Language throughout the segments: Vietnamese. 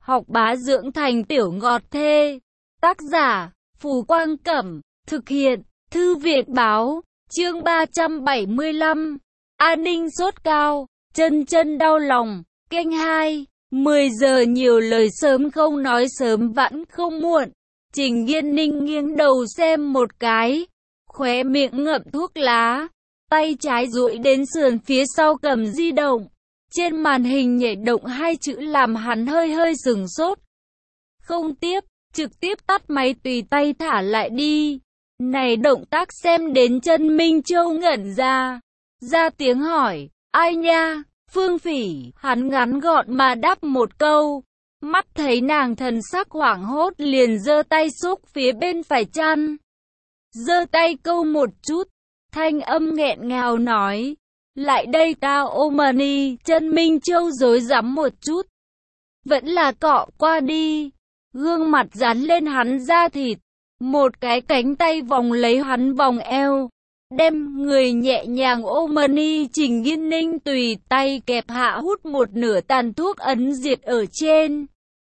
học bá dưỡng thành tiểu ngọt thê. Tác giả, Phù Quang Cẩm, thực hiện, Thư viện Báo, chương 375, an ninh sốt cao, chân chân đau lòng, kênh 2, 10 giờ nhiều lời sớm không nói sớm vẫn không muộn. Trình Yên Ninh nghiêng đầu xem một cái, khóe miệng ngậm thuốc lá, tay trái duỗi đến sườn phía sau cầm di động. Trên màn hình nhảy động hai chữ làm hắn hơi hơi sửng sốt. Không tiếp, trực tiếp tắt máy tùy tay thả lại đi. Này động tác xem đến chân Minh Châu ngẩn ra tiếng hỏi, ai nha, Phương Phỉ, hắn ngắn gọn mà đáp một câu. Mắt thấy nàng thần sắc hoảng hốt liền giơ tay xúc phía bên phải chăn. Giơ tay câu một chút, thanh âm nghẹn ngào nói, lại đây tao ôm đi. Chân Minh Châu rối rắm một chút, vẫn là cọ qua đi. Gương mặt dán lên hắn da thịt, một cái cánh tay vòng lấy hắn vòng eo, đem người nhẹ nhàng ôm đi. Trình Yên Ninh tùy tay kẹp hạ hút một nửa tàn thuốc ấn diệt ở trên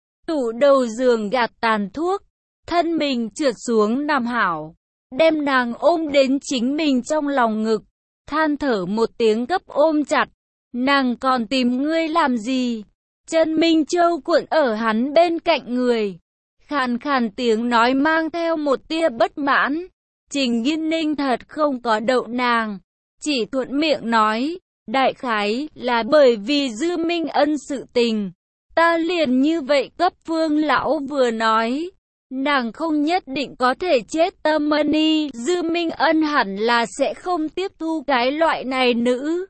tủ đầu giường, gạt tàn thuốc, thân mình trượt xuống nằm hảo, đem nàng ôm đến chính mình trong lòng ngực, than thở một tiếng gấp ôm chặt. Nàng còn tìm ngươi làm gì? Chân Minh Châu cuộn ở hắn bên cạnh người, khàn khàn tiếng nói mang theo một tia bất mãn. Trình Yên Ninh thật không có đậu nàng, chỉ thuận miệng nói, đại khái là bởi vì Dư Minh Ân sự tình, ta liền như vậy cấp Phương lão vừa nói, nàng không nhất định có thể chết tâm đi. Dư Minh Ân hẳn là sẽ không tiếp thu cái loại này nữ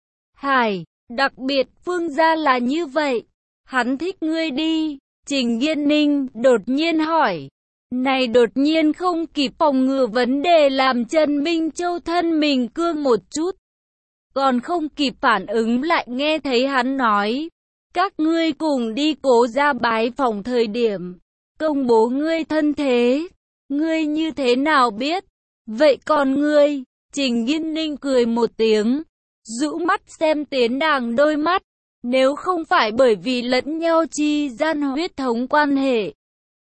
hài, đặc biệt Phương gia là như vậy, hắn thích ngươi đi. Trình Yên Ninh đột nhiên hỏi, này đột nhiên không kịp phòng ngừa vấn đề làm Trần Minh Châu thân mình cương một chút, còn không kịp phản ứng lại nghe thấy hắn nói, các ngươi cùng đi Cố gia bái phòng thời điểm công bố ngươi thân thế, ngươi như thế nào biết? Vậy còn ngươi? Trình Yên Ninh cười một tiếng, rũ mắt xem tiến nàng đôi mắt, nếu không phải bởi vì lẫn nhau chi gian huyết thống quan hệ,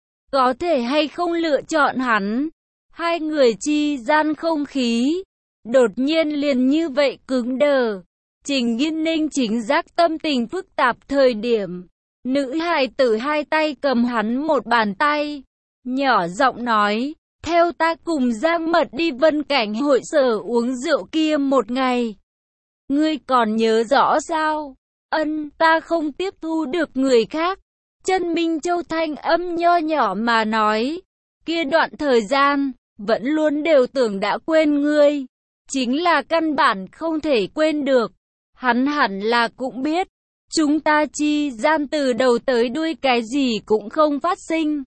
có thể hay không lựa chọn hắn? Hai người chi gian không khí đột nhiên liền như vậy cứng đờ. Trình Yên Ninh chính giác tâm tình phức tạp thời điểm, nữ hài tử hai tay cầm hắn một bàn tay, nhỏ giọng nói, theo ta cùng Giang Mật đi Vân Cảnh hội sở uống rượu kia một ngày. Ngươi còn nhớ rõ sao? Ân, ta không tiếp thu được người khác. Chân Minh Châu thanh âm nho nhỏ mà nói, kia đoạn thời gian, vẫn luôn đều tưởng đã quên ngươi, chính là căn bản không thể quên được. Hắn hẳn là cũng biết, chúng ta chi gian từ đầu tới đuôi cái gì cũng không phát sinh,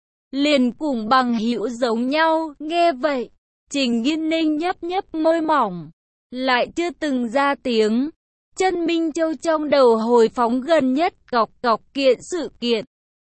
liền cùng bằng hữu giống nhau. Nghe vậy, Trình Yên Ninh nhấp nhấp môi mỏng, lại chưa từng ra tiếng. Chân Minh Châu trong đầu hồi phóng gần nhất cọc kiện sự kiện,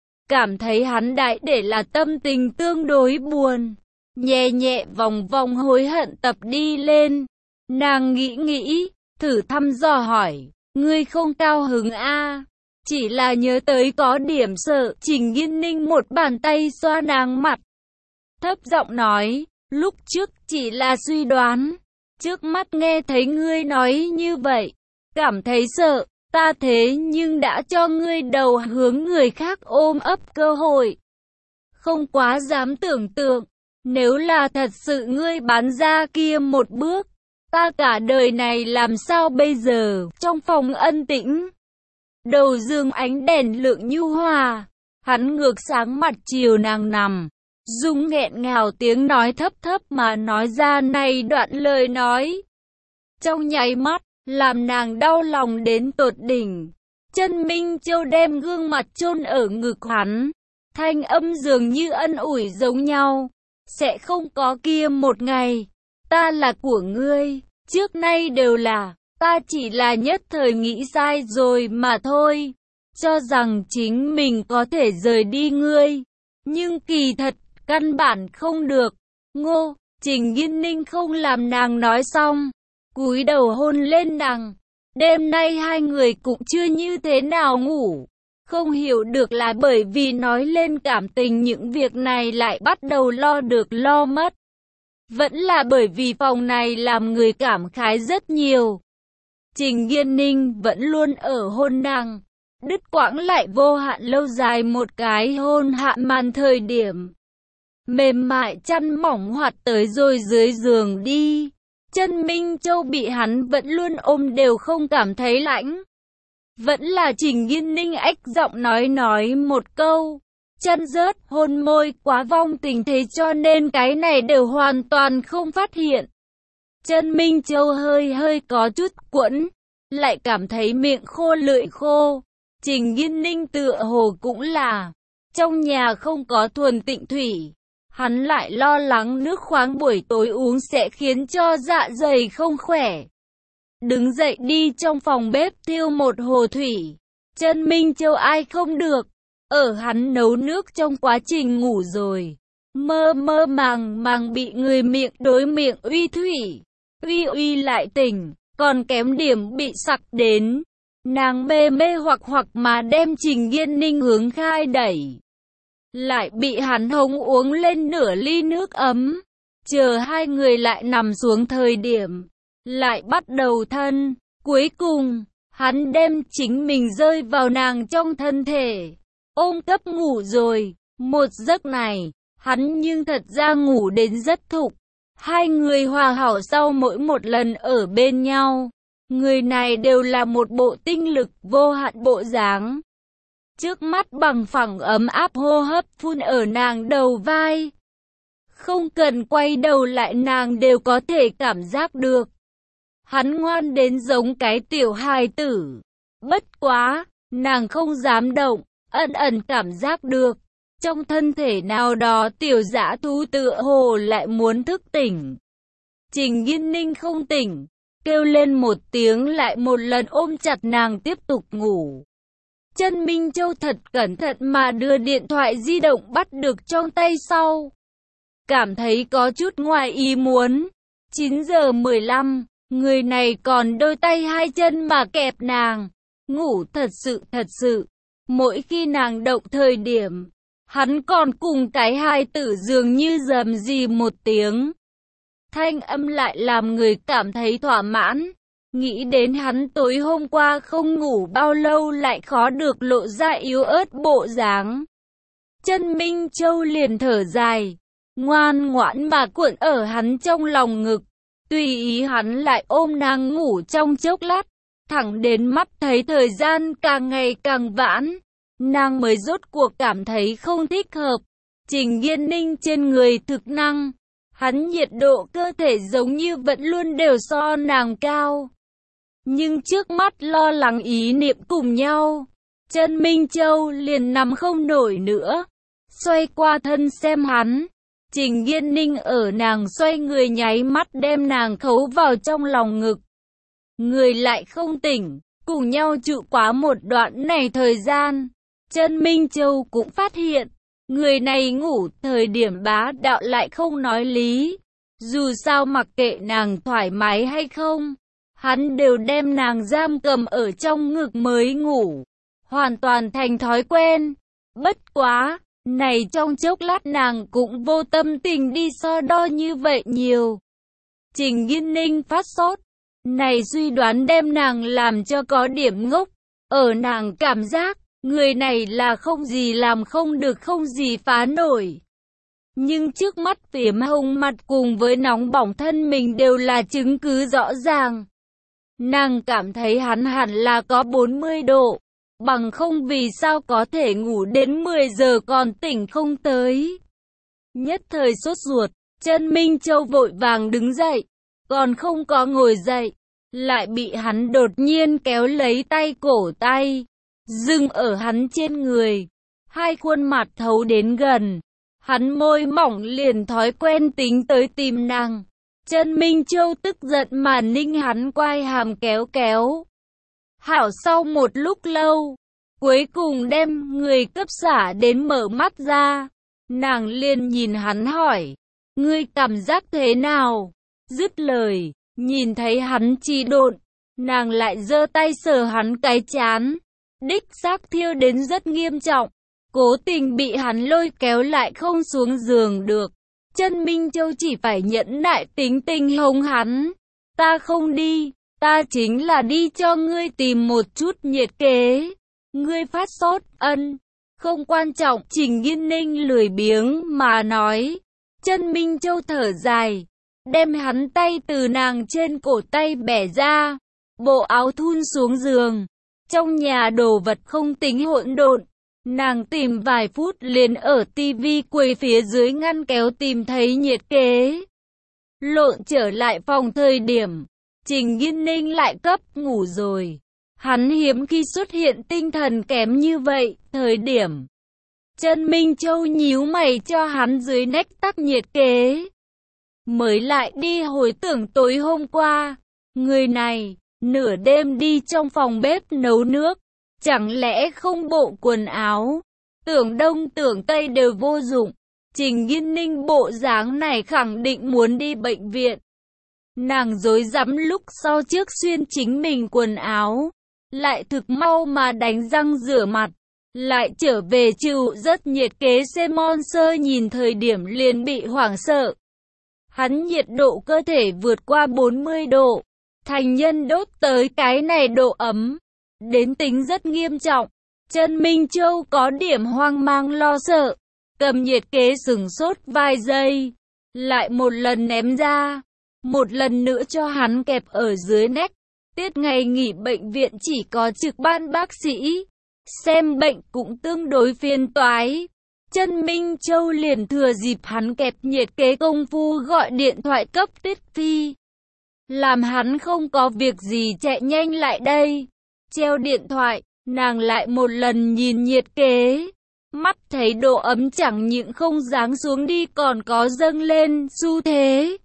cảm thấy hắn đại để là tâm tình tương đối buồn, nhẹ nhẹ vòng vòng hối hận tập đi lên. Nàng nghĩ, thử thăm dò hỏi, ngươi không cao hứng a? Chỉ là nhớ tới có điểm sợ. Trình Yên Ninh một bàn tay xoa nàng mặt, thấp giọng nói, lúc trước chỉ là suy đoán, trước mắt nghe thấy ngươi nói như vậy, cảm thấy sợ. Ta thế nhưng đã cho ngươi đầu hướng người khác ôm ấp cơ hội, không quá dám tưởng tượng, nếu là thật sự ngươi bán ra kia một bước, ta cả đời này làm sao bây giờ? Trong phòng ân tĩnh, đầu giường ánh đèn lượng nhu hòa, hắn ngược sáng mặt chiều nàng nằm, dùng nghẹn ngào tiếng nói thấp thấp mà nói ra này đoạn lời nói. Trong nháy mắt, làm nàng đau lòng đến tột đỉnh. Chân Minh Châu đem gương mặt chôn ở ngực hắn, thanh âm dường như ân ủi giống nhau, sẽ không có kia một ngày. Ta là của ngươi, trước nay đều là, ta chỉ là nhất thời nghĩ sai rồi mà thôi, cho rằng chính mình có thể rời đi ngươi, nhưng kỳ thật, căn bản không được. Ngô, Trình Yên Ninh không làm nàng nói xong, cúi đầu hôn lên nàng. Đêm nay hai người cũng chưa như thế nào ngủ, Không hiểu được là bởi vì nói lên cảm tình những việc này lại bắt đầu lo được lo mất. Vẫn là bởi vì phòng này làm người cảm khái rất nhiều. Trình Nghiên Ninh vẫn luôn ở hôn nàng. Đứt quãng lại vô hạn lâu dài một cái hôn hạ màn thời điểm. Mềm mại chăn mỏng hoạt tới rồi dưới giường đi. Chân Minh Châu bị hắn vẫn luôn ôm đều không cảm thấy lạnh. Vẫn là Trình Nghiên Ninh ách giọng nói một câu. Chân rớt hôn môi quá vong tình thế cho nên cái này đều hoàn toàn không phát hiện. Chân Minh Châu hơi có chút quẫn. Lại cảm thấy miệng khô lưỡi khô. Trình Nghiên Ninh tựa hồ cũng là. Trong nhà không có thuần tịnh thủy. Hắn lại lo lắng nước khoáng buổi tối uống sẽ khiến cho dạ dày không khỏe. Đứng dậy đi trong phòng bếp thiêu một hồ thủy. Chân Minh Châu ai không được. Ở hắn nấu nước trong quá trình ngủ rồi. Mơ màng bị người miệng đối miệng uy thủy. Uy lại tỉnh. Còn kém điểm bị sặc đến. Nàng mê hoặc mà đem Trình Nghiên Ninh hướng khai đẩy. Lại bị hắn hống uống lên nửa ly nước ấm. Chờ hai người lại nằm xuống thời điểm. Lại bắt đầu thân. Cuối cùng, hắn đem chính mình rơi vào nàng trong thân thể. Ôm cấp ngủ rồi. Một giấc này, hắn nhưng thật ra ngủ đến rất thục. Hai người hòa hảo sau mỗi một lần ở bên nhau. Người này đều là một bộ tinh lực vô hạn bộ dáng. Trước mắt bằng phẳng ấm áp hô hấp phun ở nàng đầu vai. Không cần quay đầu lại nàng đều có thể cảm giác được. Hắn ngoan đến giống cái tiểu hài tử. Bất quá, nàng không dám động, ẩn cảm giác được. Trong thân thể nào đó tiểu dã thú tựa hồ lại muốn thức tỉnh. Trình Nghiên Ninh không tỉnh, kêu lên một tiếng lại một lần ôm chặt nàng tiếp tục ngủ. Chân Minh Châu thật cẩn thận mà đưa điện thoại di động bắt được trong tay sau. Cảm thấy có chút ngoài ý muốn. 9 giờ 15, người này còn đôi tay hai chân mà kẹp nàng. Ngủ thật sự. Mỗi khi nàng động thời điểm, hắn còn cùng cái hài tử dường như rầm rì một tiếng. Thanh âm lại làm người cảm thấy thỏa mãn. Nghĩ đến hắn tối hôm qua không ngủ bao lâu lại khó được lộ ra yếu ớt bộ dáng. Chân Minh Châu liền thở dài, ngoan ngoãn mà cuộn ở hắn trong lòng ngực. Tùy ý hắn lại ôm nàng ngủ trong chốc lát, thẳng đến mắt thấy thời gian càng ngày càng vãn. Nàng mới rốt cuộc cảm thấy không thích hợp. Trình Nghiên Ninh trên người thực năng. Hắn nhiệt độ cơ thể giống như vẫn luôn đều so nàng cao. Nhưng trước mắt lo lắng ý niệm cùng nhau. Chân Minh Châu liền nằm không nổi nữa. Xoay qua thân xem hắn. Trình Nghiên Ninh ở nàng xoay người nháy mắt đem nàng khấu vào trong lòng ngực. Người lại không tỉnh. Cùng nhau trụ quá một đoạn này thời gian. Chân Minh Châu cũng phát hiện. Người này ngủ thời điểm bá đạo lại không nói lý. Dù sao mặc kệ nàng thoải mái hay không, hắn đều đem nàng giam cầm ở trong ngực mới ngủ. Hoàn toàn thành thói quen. Bất quá, này trong chốc lát nàng cũng vô tâm tình đi so đo như vậy nhiều. Trình Nghiên Ninh phát sốt. Này suy đoán đem nàng làm cho có điểm ngốc. Ở nàng cảm giác, người này là không gì làm không được không gì phá nổi. Nhưng trước mắt phiếm hồng mặt cùng với nóng bỏng thân mình đều là chứng cứ rõ ràng. Nàng cảm thấy hắn hẳn là có 40 độ. Bằng không vì sao có thể ngủ đến 10 giờ còn tỉnh không tới. Nhất thời sốt ruột, Chân Minh Châu vội vàng đứng dậy. Còn không có ngồi dậy, lại bị hắn đột nhiên kéo lấy tay cổ tay. Dừng ở hắn trên người. Hai khuôn mặt thấu đến gần. Hắn môi mỏng liền thói quen tính tới tìm nàng. Chân Minh Châu tức giận mà ninh hắn quai hàm kéo. Hảo sau một lúc lâu, cuối cùng đem người cấp xả đến mở mắt ra. Nàng liền nhìn hắn hỏi, ngươi cảm giác thế nào? Dứt lời, nhìn thấy hắn chi độn, nàng lại giơ tay sờ hắn cái trán. đích xác thiêu đến rất nghiêm trọng. Cố tình bị hắn lôi kéo lại không xuống giường được. Chân Minh Châu chỉ phải nhẫn nại tính tình hống hắn. Ta không đi, ta chính là đi cho ngươi tìm một chút nhiệt kế. Ngươi phát sốt, không quan trọng, Trình Nghiên Ninh lười biếng mà nói. Chân Minh Châu thở dài, đem hắn tay từ nàng trên cổ tay bẻ ra, bộ áo thun xuống giường. Trong nhà đồ vật không tính hỗn độn, nàng tìm vài phút liền ở tivi quầy phía dưới ngăn kéo tìm thấy nhiệt kế. Lộn trở lại phòng thời điểm, Trình Nghiên Ninh lại cấp ngủ rồi. Hắn hiếm khi xuất hiện tinh thần kém như vậy, thời điểm. Chân Minh Châu nhíu mày cho hắn dưới nách tắc nhiệt kế. Mới lại đi hồi tưởng tối hôm qua, người này, nửa đêm đi trong phòng bếp nấu nước, chẳng lẽ không bộ quần áo, tưởng đông tưởng tây đều vô dụng. Trình Nghiên Ninh bộ dáng này khẳng định muốn đi bệnh viện. Nàng rối rắm lúc sau trước xuyên chính mình quần áo, lại thực mau mà đánh răng rửa mặt, lại trở về chịu rất nhiệt kế Monster nhìn thời điểm liền bị hoảng sợ. Hắn nhiệt độ cơ thể vượt qua 40 độ, thành nhân đốt tới cái này độ ấm, đến tính rất nghiêm trọng. Chân Minh Châu có điểm hoang mang lo sợ, cầm nhiệt kế sửng sốt vài giây, lại một lần ném ra, một lần nữa cho hắn kẹp ở dưới nách. Tiết ngày nghỉ bệnh viện chỉ có trực ban bác sĩ, xem bệnh cũng tương đối phiền toái. Chân Minh Châu liền thừa dịp hắn kẹp nhiệt kế công phu gọi điện thoại cấp Tiết Phi, làm hắn không có việc gì chạy nhanh lại đây. Treo điện thoại, nàng lại một lần nhìn nhiệt kế, mắt thấy độ ấm chẳng những không giáng xuống đi còn có dâng lên xu thế.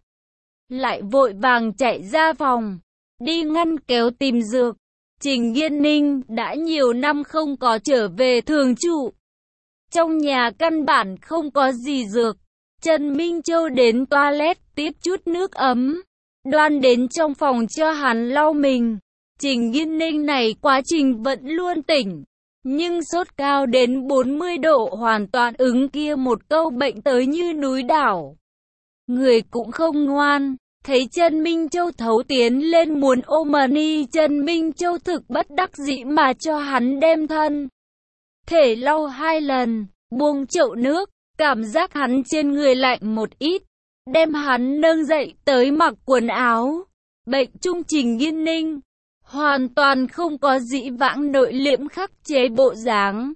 Lại vội vàng chạy ra phòng, đi ngăn kéo tìm dược. Trình Nghiên Ninh đã nhiều năm không có trở về thường trụ. Trong nhà căn bản không có gì dược. Trần Minh Châu đến toilet tiếp chút nước ấm, đoan đến trong phòng cho hắn lau mình. Trình Nghiên Ninh này quá trình vẫn luôn tỉnh, nhưng sốt cao đến 40 độ hoàn toàn ứng kia một câu bệnh tới như núi đảo. Người cũng không ngoan. Thấy Trần Minh Châu thấu tiến lên muốn ôm ni, Trần Minh Châu thực bất đắc dĩ mà cho hắn đem thân thể lau 2 lần, buông chậu nước, cảm giác hắn trên người lạnh một ít, đem hắn nâng dậy tới mặc quần áo. Bệnh trung Trình Nghiên Ninh hoàn toàn không có dĩ vãng nội liễm khắc chế bộ dáng,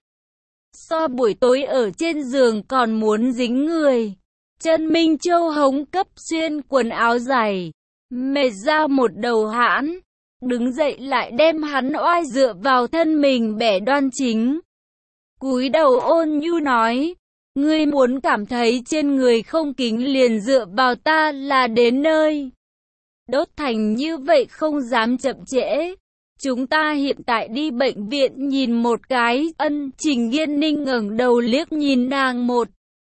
so buổi tối ở trên giường còn muốn dính người. Trần Minh Châu hống cấp xuyên quần áo dày, mệt ra một đầu hãn, đứng dậy lại đem hắn oai dựa vào thân mình bẻ đoan chính. Cúi đầu ôn nhu nói, ngươi muốn cảm thấy trên người không kính liền dựa vào ta là đến nơi. Đốt thành như vậy không dám chậm trễ. Chúng ta hiện tại đi bệnh viện nhìn một cái. Trình Nghiên Ninh ngẩng đầu liếc nhìn nàng một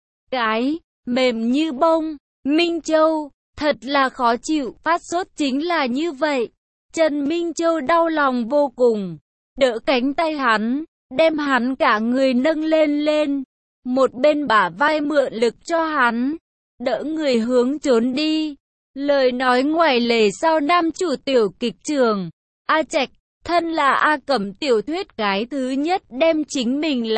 cái, mềm như bông. Minh Châu, thật là khó chịu, phát sốt chính là như vậy. Trần Minh Châu đau lòng vô cùng, đỡ cánh tay hắn, đem hắn cả người nâng lên, một bên bả vai mượn lực cho hắn, đỡ người hướng trốn đi. Lời nói ngoài lề sau nam chủ tiểu kịch trường, A Trạch, thân là A Cẩm tiểu thuyết cái thứ nhất đem chính mình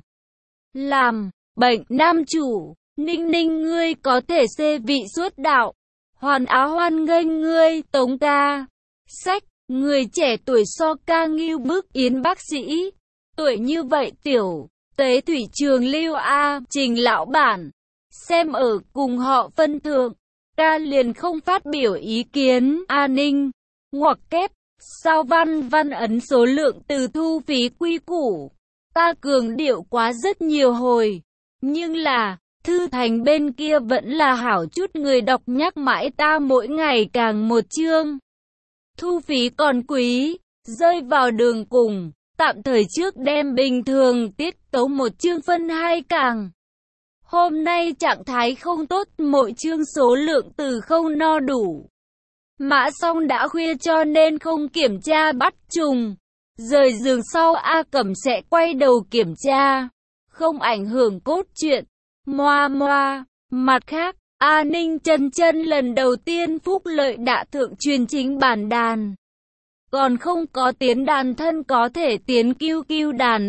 làm bệnh nam chủ. Ninh Ninh ngươi có thể xê vị suốt đạo, hoàn áo hoan nghênh ngươi Tống ca. Sách, người trẻ tuổi so ca nghiêu bức Yến bác sĩ, tuổi như vậy tiểu tế thủy trường lưu A. Trình lão bản, xem ở cùng họ phân thượng, ca liền không phát biểu ý kiến. A Ninh, ngoặc kép, sao văn ấn số lượng từ thu phí quy củ, ta cường điệu quá rất nhiều hồi, nhưng là Thư Thành bên kia vẫn là hảo chút người đọc nhắc mãi ta mỗi ngày càng một chương. Thu phí còn quý, rơi vào đường cùng, tạm thời trước đem bình thường tiết tấu một chương phân 2 càng. Hôm nay trạng thái không tốt, mỗi chương số lượng từ không no đủ. Mã xong đã khuya cho nên không kiểm tra bắt trùng. Rời giường sau A Cẩm sẽ quay đầu kiểm tra, không ảnh hưởng cốt truyện. Moa moa. Mặt khác, A Ninh chân chân lần đầu tiên phúc lợi đã thượng truyền chính bản đàn. Còn không có tiến đàn thân có thể tiến QQ đàn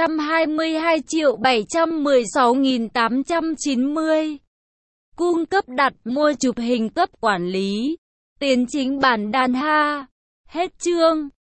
322.716.890. Cung cấp đặt mua chụp hình cấp quản lý. Tiến chính bản đàn ha. Hết chương.